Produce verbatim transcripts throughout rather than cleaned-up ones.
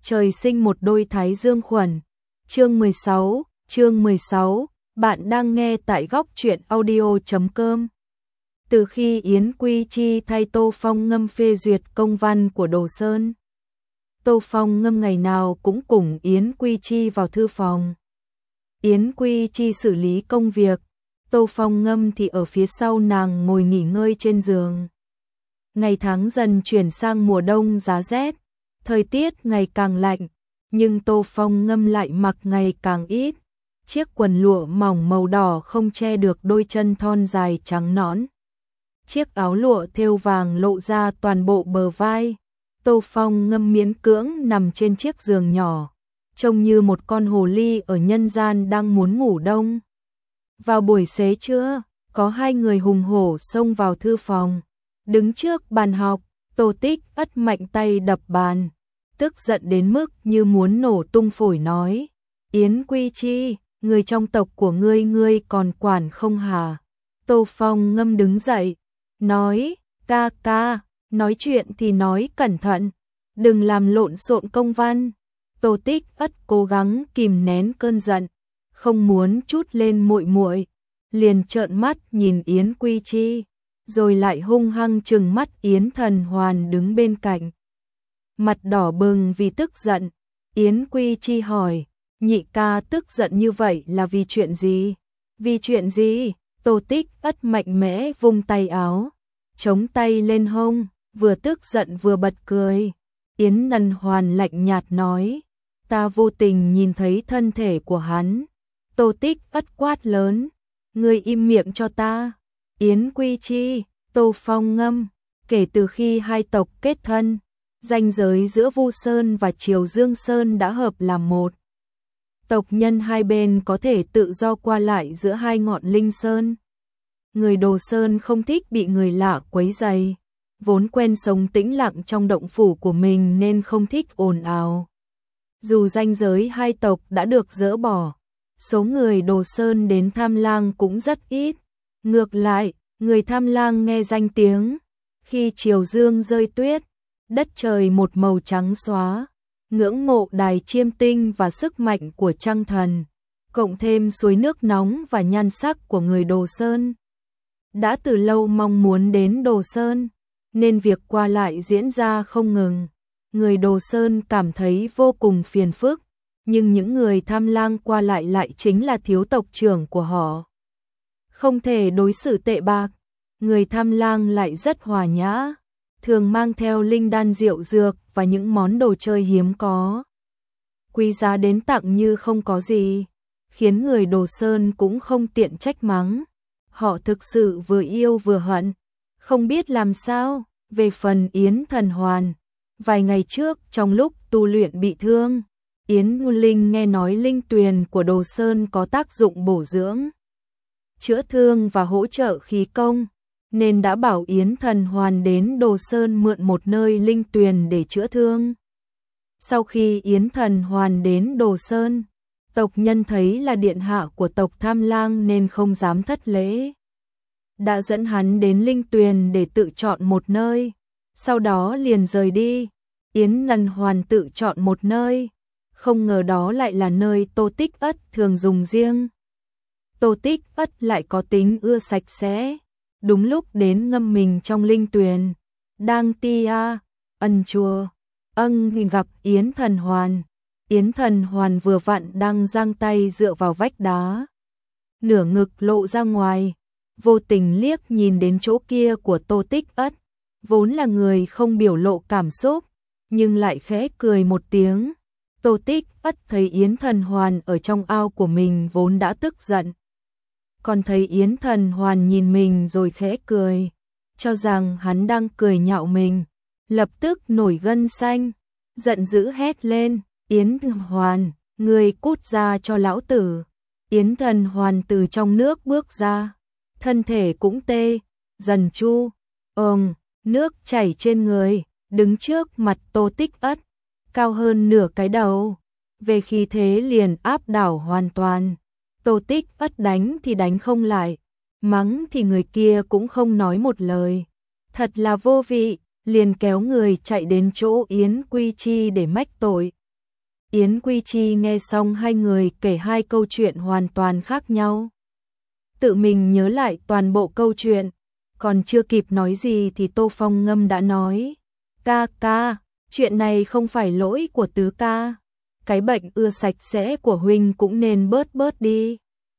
trời sinh một đôi thái dương khuẩn. Chương mười sáu, chương mười sáu, bạn đang nghe tại góc truyện audio chấm com. Từ khi Yến Quy Chi thay Tô Phong Ngâm phê duyệt công văn của Đồ Sơn, Tô Phong Ngâm ngày nào cũng cùng Yến Quy Chi vào thư phòng. Yến Quy Chi xử lý công việc, Tô Phong Ngâm thì ở phía sau nàng ngồi nghỉ ngơi trên giường. Ngày tháng dần chuyển sang mùa đông giá rét, thời tiết ngày càng lạnh, nhưng Tô Phong Ngâm lại mặc ngày càng ít. Chiếc quần lụa mỏng màu đỏ không che được đôi chân thon dài trắng nõn. Chiếc áo lụa thêu vàng lộ ra toàn bộ bờ vai. Tô Phong Ngâm miễn cưỡng nằm trên chiếc giường nhỏ, trông như một con hồ ly ở nhân gian đang muốn ngủ đông. Vào buổi xế trưa, có hai người hùng hổ xông vào thư phòng. Đứng trước bàn học, Tô Tích Ất mạnh tay đập bàn, tức giận đến mức như muốn nổ tung phổi nói: Yến Quy Chi, người trong tộc của ngươi ngươi còn quản không hả? Tô Phong Ngâm đứng dậy, nói: ca ca, nói chuyện thì nói cẩn thận, đừng làm lộn xộn công văn. Tô Tích Ất cố gắng kìm nén cơn giận, không muốn trút lên muội muội, liền trợn mắt nhìn Yến Quy Chi, rồi lại hung hăng trừng mắt Yến Thần Hoàn đứng bên cạnh. Mặt đỏ bừng vì tức giận, Yến Quy Chi hỏi: nhị ca tức giận như vậy là vì chuyện gì? Vì chuyện gì? Tô Tích Ất mạnh mẽ vung tay áo, chống tay lên hông, vừa tức giận vừa bật cười. Yến Thần Hoàn lạnh nhạt nói: ta vô tình nhìn thấy thân thể của hắn. Tô Tích Ất quát lớn: ngươi im miệng cho ta. Yến Quy Chi, Tô Phong Ngâm, kể từ khi hai tộc kết thân, ranh giới giữa Vu Sơn và Triều Dương Sơn đã hợp làm một. Tộc nhân hai bên có thể tự do qua lại giữa hai ngọn linh sơn. Người Đồ Sơn không thích bị người lạ quấy rầy, vốn quen sống tĩnh lặng trong động phủ của mình nên không thích ồn ào. Dù ranh giới hai tộc đã được dỡ bỏ, số người Đồ Sơn đến Tham Lang cũng rất ít. Ngược lại, người Tham Lang nghe danh tiếng, khi chiều dương rơi tuyết, đất trời một màu trắng xóa, ngưỡng mộ đài chiêm tinh và sức mạnh của trăng thần, cộng thêm suối nước nóng và nhan sắc của người Đồ Sơn. Đã từ lâu mong muốn đến Đồ Sơn, nên việc qua lại diễn ra không ngừng. Người Đồ Sơn cảm thấy vô cùng phiền phức, nhưng những người Tham Lang qua lại lại chính là thiếu tộc trưởng của họ, không thể đối xử tệ bạc. Người Tham Lang lại rất hòa nhã, thường mang theo linh đan rượu dược và những món đồ chơi hiếm có, quý giá đến tặng như không có gì, khiến người Đồ Sơn cũng không tiện trách mắng. Họ thực sự vừa yêu vừa hận, không biết làm sao. Về phần Yến Thần Hoàn, vài ngày trước trong lúc tu luyện bị thương, Yến Linh nghe nói linh tuyền của Đồ Sơn có tác dụng bổ dưỡng, chữa thương và hỗ trợ khí công, nên đã bảo Yến Thần Hoàn đến Đồ Sơn mượn một nơi linh tuyền để chữa thương. Sau khi Yến Thần Hoàn đến Đồ Sơn, tộc nhân thấy là điện hạ của tộc Tham Lang nên không dám thất lễ, đã dẫn hắn đến linh tuyền để tự chọn một nơi, sau đó liền rời đi. Yến Thần Hoàn tự chọn một nơi, không ngờ đó lại là nơi Tô Tích Ất thường dùng riêng. Tô Tích Ất lại có tính ưa sạch sẽ, đúng lúc đến ngâm mình trong linh tuyền, đang tia ân chùa ân gặp Yến Thần Hoàn. Yến Thần Hoàn vừa vặn đang giang tay dựa vào vách đá, nửa ngực lộ ra ngoài, vô tình liếc nhìn đến chỗ kia của Tô Tích Ất, vốn là người không biểu lộ cảm xúc, nhưng lại khẽ cười một tiếng. Tô Tích Ất thấy Yến Thần Hoàn ở trong ao của mình vốn đã tức giận, còn thấy Yến Thần Hoàn nhìn mình rồi khẽ cười, cho rằng hắn đang cười nhạo mình, lập tức nổi gân xanh, giận dữ hét lên: Yến Thần Hoàn, ngươi cút ra cho lão tử. Yến Thần Hoàn từ trong nước bước ra, thân thể cũng tê dần chu, ồng, nước chảy trên người, đứng trước mặt Tô Tích Ất, cao hơn nửa cái đầu, về khí thế liền áp đảo hoàn toàn. Tô Tích Ất đánh thì đánh không lại, mắng thì người kia cũng không nói một lời, thật là vô vị, liền kéo người chạy đến chỗ Yến Quy Chi để mách tội. Yến Quy Chi nghe xong hai người kể hai câu chuyện hoàn toàn khác nhau. Tự mình nhớ lại toàn bộ câu chuyện, còn chưa kịp nói gì thì Tô Phong Ngâm đã nói. Ca ca, chuyện này không phải lỗi của tứ ca. Cái bệnh ưa sạch sẽ của huynh cũng nên bớt bớt đi.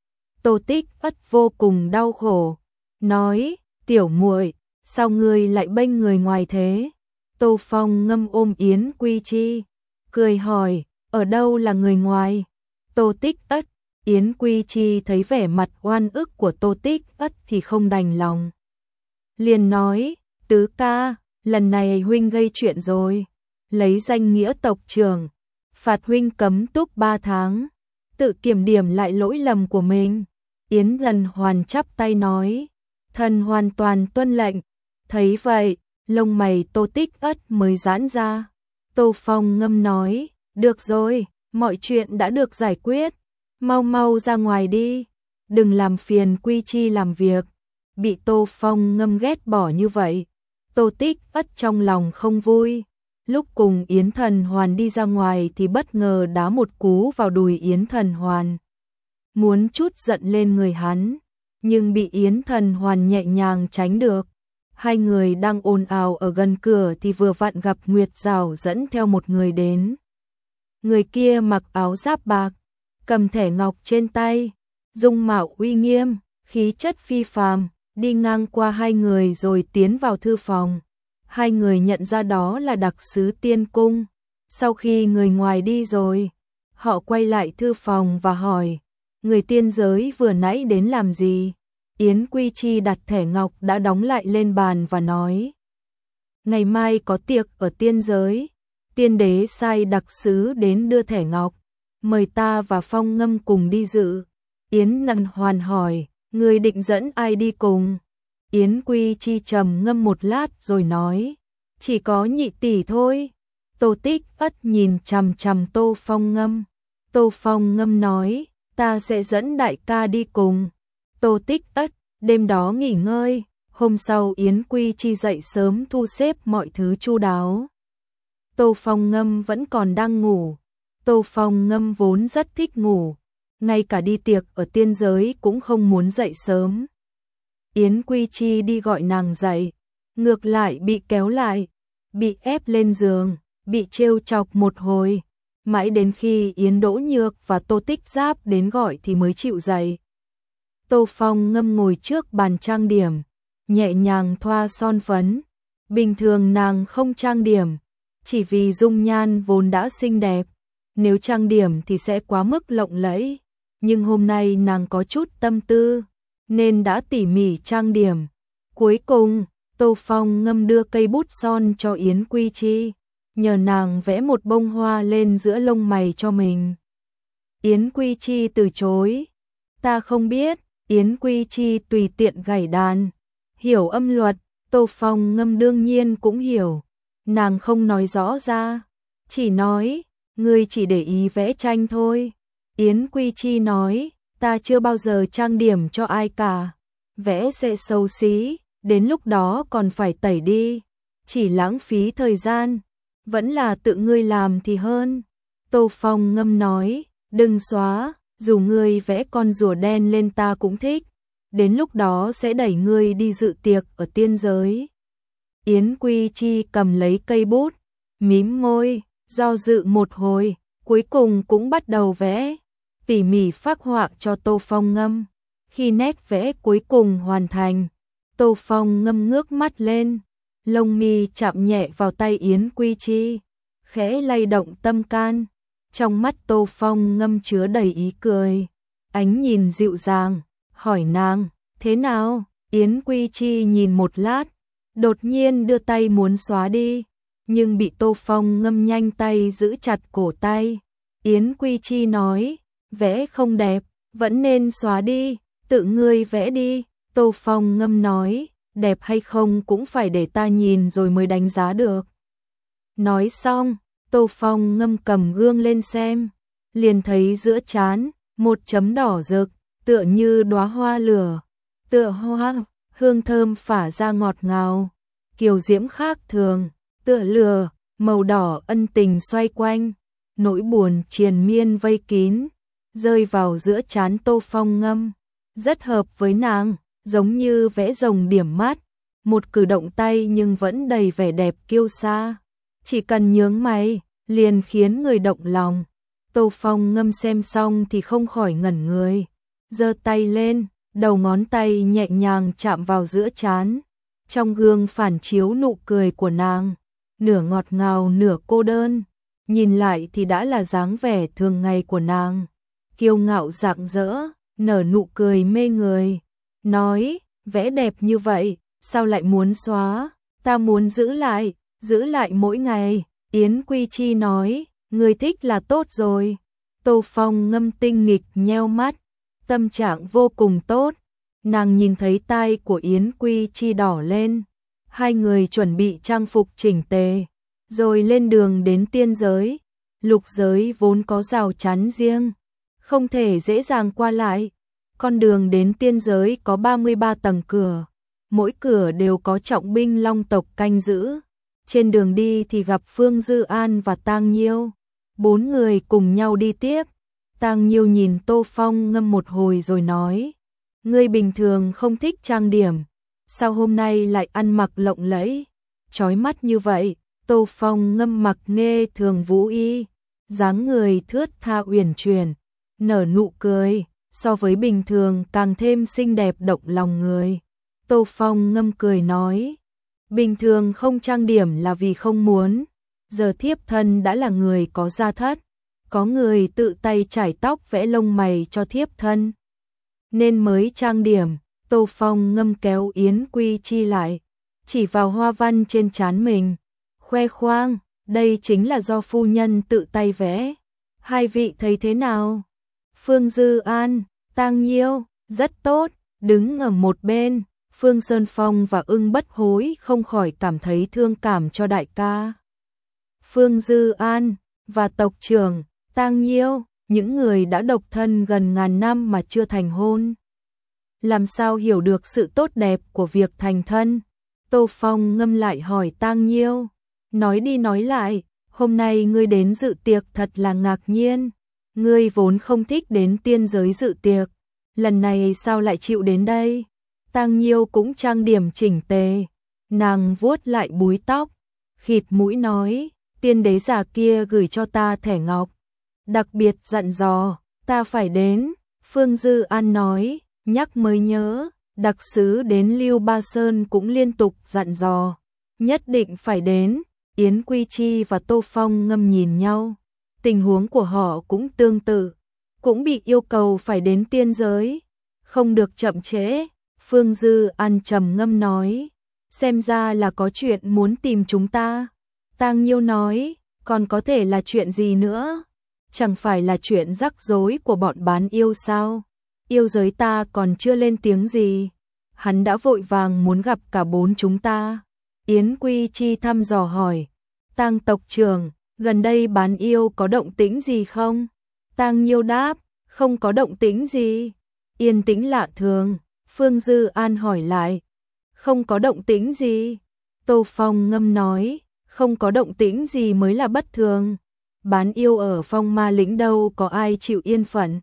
Tô Tích Ất vô cùng đau khổ, nói, tiểu muội, sao ngươi lại bênh người ngoài thế? Tô Phong Ngâm ôm Yến Quy Chi, cười hỏi, ở đâu là người ngoài? Tô Tích Ất, Yến Quy Chi thấy vẻ mặt oan ức của Tô Tích Ất thì không đành lòng. Liền nói, tứ ca, lần này huynh gây chuyện rồi, lấy danh nghĩa tộc trưởng, phạt huynh cấm túc ba tháng, tự kiểm điểm lại lỗi lầm của mình. Yến Lần Hoàn chắp tay nói, thần hoàn toàn tuân lệnh. Thấy vậy, lông mày Tô Tích Ất mới giãn ra. Tô Phong Ngâm nói, được rồi, mọi chuyện đã được giải quyết, mau mau ra ngoài đi, đừng làm phiền Quy Chi làm việc. Bị Tô Phong Ngâm ghét bỏ như vậy, Tô Tích Ất trong lòng không vui. Lúc cùng Yến Thần Hoàn đi ra ngoài thì bất ngờ đá một cú vào đùi Yến Thần Hoàn, muốn trút giận lên người hắn, nhưng bị Yến Thần Hoàn nhẹ nhàng tránh được. Hai người đang ồn ào ở gần cửa thì vừa vặn gặp Nguyệt Giảo dẫn theo một người đến. Người kia mặc áo giáp bạc, cầm thẻ ngọc trên tay, dung mạo uy nghiêm, khí chất phi phàm, đi ngang qua hai người rồi tiến vào thư phòng. Hai người nhận ra đó là đặc sứ tiên cung. Sau khi người ngoài đi rồi, họ quay lại thư phòng và hỏi, người tiên giới vừa nãy đến làm gì? Yến Quy Chi đặt thẻ ngọc đã đóng lại lên bàn và nói, ngày mai có tiệc ở tiên giới, tiên đế sai đặc sứ đến đưa thẻ ngọc, mời ta và Phong Ngâm cùng đi dự. Yến Lần Hoàn hỏi, người định dẫn ai đi cùng? Yến Quy Chi trầm ngâm một lát rồi nói, chỉ có nhị tỷ thôi. Tô Tích Ất nhìn chằm chằm Tô Phong Ngâm. Tô Phong Ngâm nói, ta sẽ dẫn đại ca đi cùng. Tô Tích Ất, đêm đó nghỉ ngơi, hôm sau Yến Quy Chi dậy sớm thu xếp mọi thứ chu đáo. Tô Phong Ngâm vẫn còn đang ngủ. Tô Phong Ngâm vốn rất thích ngủ, ngay cả đi tiệc ở tiên giới cũng không muốn dậy sớm. Yến Quy Chi đi gọi nàng dậy, ngược lại bị kéo lại, bị ép lên giường, bị trêu chọc một hồi, mãi đến khi Yến Đỗ Nhược và Tô Tích Giáp đến gọi thì mới chịu dậy. Tô Phong Ngâm ngồi trước bàn trang điểm, nhẹ nhàng thoa son phấn. Bình thường nàng không trang điểm, chỉ vì dung nhan vốn đã xinh đẹp, nếu trang điểm thì sẽ quá mức lộng lẫy, nhưng hôm nay nàng có chút tâm tư, nên đã tỉ mỉ trang điểm. Cuối cùng, Tô Phong Ngâm đưa cây bút son cho Yến Quy Chi, nhờ nàng vẽ một bông hoa lên giữa lông mày cho mình. Yến Quy Chi từ chối, ta không biết. Yến Quy Chi tùy tiện gảy đàn, hiểu âm luật, Tô Phong Ngâm đương nhiên cũng hiểu. Nàng không nói rõ ra, chỉ nói, ngươi chỉ để ý vẽ tranh thôi. Yến Quy Chi nói, ta chưa bao giờ trang điểm cho ai cả, vẽ sẽ xấu xí, đến lúc đó còn phải tẩy đi, chỉ lãng phí thời gian, vẫn là tự ngươi làm thì hơn. Tô Phong Ngâm nói, đừng xóa, dù ngươi vẽ con rùa đen lên ta cũng thích, đến lúc đó sẽ đẩy ngươi đi dự tiệc ở tiên giới. Yến Quy Chi cầm lấy cây bút, mím môi, do dự một hồi, cuối cùng cũng bắt đầu vẽ, tỉ mỉ phác họa cho Tô Phong Ngâm. Khi nét vẽ cuối cùng hoàn thành, Tô Phong Ngâm ngước mắt lên, lông mi chạm nhẹ vào tay Yến Quy Chi, khẽ lay động tâm can. Trong mắt Tô Phong Ngâm chứa đầy ý cười, ánh nhìn dịu dàng, hỏi nàng, thế nào? Yến Quy Chi nhìn một lát, đột nhiên đưa tay muốn xóa đi, nhưng bị Tô Phong Ngâm nhanh tay giữ chặt cổ tay. Yến Quy Chi nói, vẽ không đẹp, vẫn nên xóa đi, tự ngươi vẽ đi. Tô Phong Ngâm nói, đẹp hay không cũng phải để ta nhìn rồi mới đánh giá được. Nói xong, Tô Phong Ngâm cầm gương lên xem, liền thấy giữa trán một chấm đỏ rực, tựa như đóa hoa lửa, tựa hoa, hương thơm phả ra ngọt ngào, kiều diễm khác thường, tựa lửa, màu đỏ ân tình xoay quanh. nỗi buồn triền miên vây kín, rơi vào giữa trán Tô Phong Ngâm, rất hợp với nàng, giống như vẽ rồng điểm mắt, một cử động tay nhưng vẫn đầy vẻ đẹp kiêu sa, chỉ cần nhướng mày, liền khiến người động lòng. Tô Phong Ngâm xem xong thì không khỏi ngẩn người, giơ tay lên, đầu ngón tay nhẹ nhàng chạm vào giữa trán, trong gương phản chiếu nụ cười của nàng, nửa ngọt ngào nửa cô đơn, nhìn lại thì đã là dáng vẻ thường ngày của nàng, kiêu ngạo rạng rỡ, nở nụ cười mê người, nói, vẽ đẹp như vậy, sao lại muốn xóa, ta muốn giữ lại, giữ lại mỗi ngày. Yến Quy Chi nói, người thích là tốt rồi. Tô Phong Ngâm tinh nghịch nheo mắt, tâm trạng vô cùng tốt, nàng nhìn thấy tai của Yến Quy Chi đỏ lên, hai người chuẩn bị trang phục chỉnh tề, rồi lên đường đến tiên giới. Lục giới vốn có rào chắn riêng, không thể dễ dàng qua lại, con đường đến tiên giới có ba mươi ba tầng cửa, mỗi cửa đều có trọng binh long tộc canh giữ. Trên đường đi thì gặp Phương Dư An và Tang Nhiêu, bốn người cùng nhau đi tiếp. Tang Nhiêu nhìn Tô Phong Ngâm một hồi rồi nói, ngươi bình thường không thích trang điểm, sao hôm nay lại ăn mặc lộng lẫy, chói mắt như vậy? Tô Phong Ngâm mặc nghe thường vũ y, dáng người thướt tha uyển chuyển, nở nụ cười, so với bình thường càng thêm xinh đẹp động lòng người. Tô Phong Ngâm cười nói, bình thường không trang điểm là vì không muốn, giờ thiếp thân đã là người có gia thất, có người tự tay chải tóc vẽ lông mày cho thiếp thân, nên mới trang điểm. Tô Phong Ngâm kéo Yến Quy Chi lại, chỉ vào hoa văn trên trán mình, khoe khoang, đây chính là do phu nhân tự tay vẽ. Hai vị thấy thế nào? Phương Dư An, Tang Nhiêu, rất tốt. Đứng ở một bên, Phương Sơn Phong và Ưng Bất Hối không khỏi cảm thấy thương cảm cho đại ca. Phương Dư An và tộc trưởng Tang Nhiêu, những người đã độc thân gần ngàn năm mà chưa thành hôn, làm sao hiểu được sự tốt đẹp của việc thành thân? Tô Phong Ngâm lại hỏi Tang Nhiêu, nói đi nói lại, hôm nay ngươi đến dự tiệc thật là ngạc nhiên, ngươi vốn không thích đến tiên giới dự tiệc, lần này sao lại chịu đến đây? Tang Nhiêu cũng trang điểm chỉnh tề, nàng vuốt lại búi tóc, khịt mũi nói, tiên đế già kia gửi cho ta thẻ ngọc, đặc biệt dặn dò, ta phải đến. Phương Dư An nói, nhắc mới nhớ, đặc sứ đến Lưu Ba Sơn cũng liên tục dặn dò, nhất định phải đến. Yến Quy Chi và Tô Phong Ngâm nhìn nhau, tình huống của họ cũng tương tự, cũng bị yêu cầu phải đến tiên giới, không được chậm trễ. Phương Dư An trầm ngâm nói, xem ra là có chuyện muốn tìm chúng ta. Tang Nhiêu nói, còn có thể là chuyện gì nữa? Chẳng phải là chuyện rắc rối của bọn bán yêu sao? Yêu giới ta còn chưa lên tiếng gì, hắn đã vội vàng muốn gặp cả bốn chúng ta. Yến Quy Chi thăm dò hỏi, Tang tộc trưởng, gần đây bán yêu có động tĩnh gì không? Tang Nhiêu đáp, không có động tĩnh gì, yên tĩnh lạ thường. Phương Dư An hỏi lại, không có động tĩnh gì? Tô Phong Ngâm nói, không có động tĩnh gì mới là bất thường, bán yêu ở Phong Ma Lĩnh đâu có ai chịu yên phận.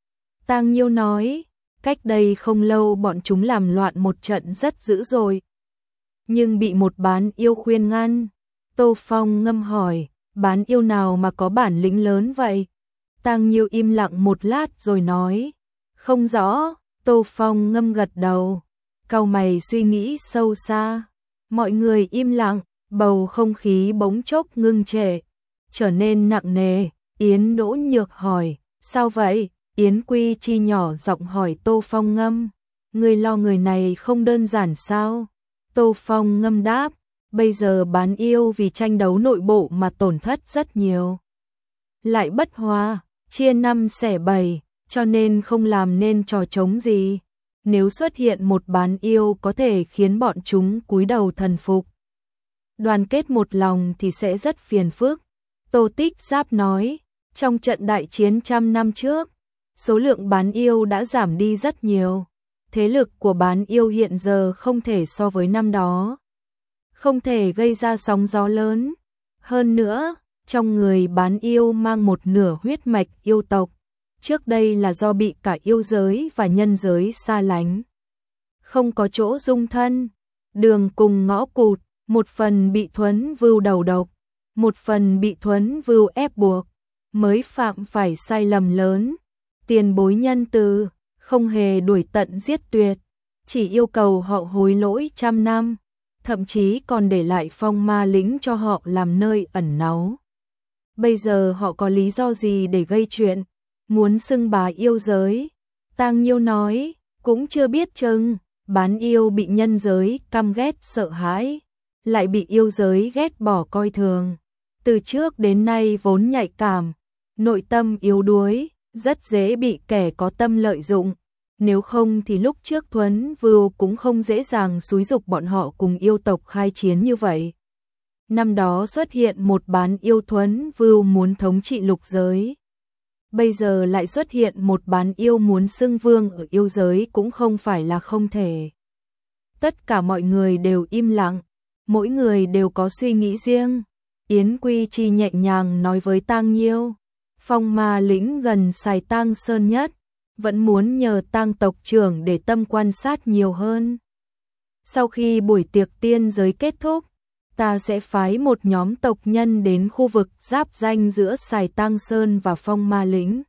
Tang Nhiêu nói, cách đây không lâu bọn chúng làm loạn một trận rất dữ rồi, nhưng bị một bán yêu khuyên ngăn. Tô Phong Ngâm hỏi, bán yêu nào mà có bản lĩnh lớn vậy? Tang Nhiêu im lặng một lát rồi nói, không rõ. Tô Phong Ngâm gật đầu, cau mày suy nghĩ sâu xa. Mọi người im lặng, bầu không khí bỗng chốc ngưng trệ, trở nên nặng nề. Yến Đỗ Nhược hỏi, sao vậy? Yến Quy Chi nhỏ giọng hỏi Tô Phong Ngâm, người lo người này không đơn giản sao? Tô Phong Ngâm đáp, bây giờ bán yêu vì tranh đấu nội bộ mà tổn thất rất nhiều, lại bất hòa, chia năm xẻ bảy, cho nên không làm nên trò trống gì. Nếu xuất hiện một bán yêu có thể khiến bọn chúng cúi đầu thần phục, đoàn kết một lòng thì sẽ rất phiền phức. Tô Tích Giáp nói, trong trận đại chiến trăm năm trước, số lượng bán yêu đã giảm đi rất nhiều. Thế lực của bán yêu hiện giờ không thể so với năm đó, không thể gây ra sóng gió lớn. Hơn nữa, Trong người bán yêu mang một nửa huyết mạch yêu tộc, trước đây là do bị cả yêu giới và nhân giới xa lánh, không có chỗ dung thân, đường cùng ngõ cụt, một phần bị Thuấn Vưu đầu độc, một phần bị Thuấn Vưu ép buộc, mới phạm phải sai lầm lớn. Tiền bối nhân từ, không hề đuổi tận giết tuyệt, chỉ yêu cầu họ hối lỗi trăm năm, thậm chí còn để lại Phong Ma Lĩnh cho họ làm nơi ẩn náu. Bây giờ họ có lý do gì để gây chuyện, muốn xưng bá yêu giới? Tang Nhiêu nói, cũng chưa biết chừng, bán yêu bị nhân giới căm ghét sợ hãi, lại bị yêu giới ghét bỏ coi thường. Từ trước đến nay vốn nhạy cảm, nội tâm yếu đuối, rất dễ bị kẻ có tâm lợi dụng. Nếu không thì lúc trước Thuấn Vưu cũng không dễ dàng xúi giục bọn họ cùng yêu tộc khai chiến như vậy. Năm đó xuất hiện một bán yêu Thuấn Vưu muốn thống trị lục giới. Bây giờ lại xuất hiện một bán yêu muốn xưng vương ở yêu giới cũng không phải là không thể. Tất cả mọi người đều im lặng, mỗi người đều có suy nghĩ riêng. Yến Quy Chi nhẹ nhàng nói với Tang Nhiêu, Phong Ma Lĩnh gần Sài Tang Sơn nhất, vẫn muốn nhờ Tang tộc trưởng để tâm quan sát nhiều hơn. Sau khi buổi tiệc tiên giới kết thúc, ta sẽ phái một nhóm tộc nhân đến khu vực giáp ranh giữa Sài Tang Sơn và Phong Ma Lĩnh,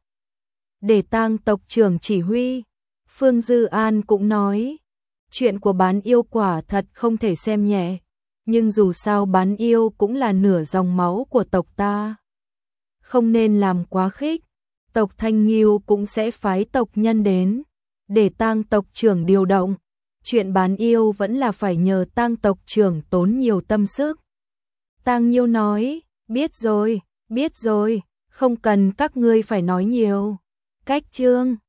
để Tang tộc trưởng chỉ huy. Phương Dư An cũng nói, chuyện của bán yêu quả thật không thể xem nhẹ, nhưng dù sao bán yêu cũng là nửa dòng máu của tộc ta, không nên làm quá khích. Tộc Thanh Nghiêu cũng sẽ phái tộc nhân đến, để Tang tộc trưởng điều động. Chuyện bán yêu vẫn là phải nhờ Tang tộc trưởng tốn nhiều tâm sức. Tang Nhiêu nói, biết rồi, biết rồi, không cần các ngươi phải nói nhiều. Cách chương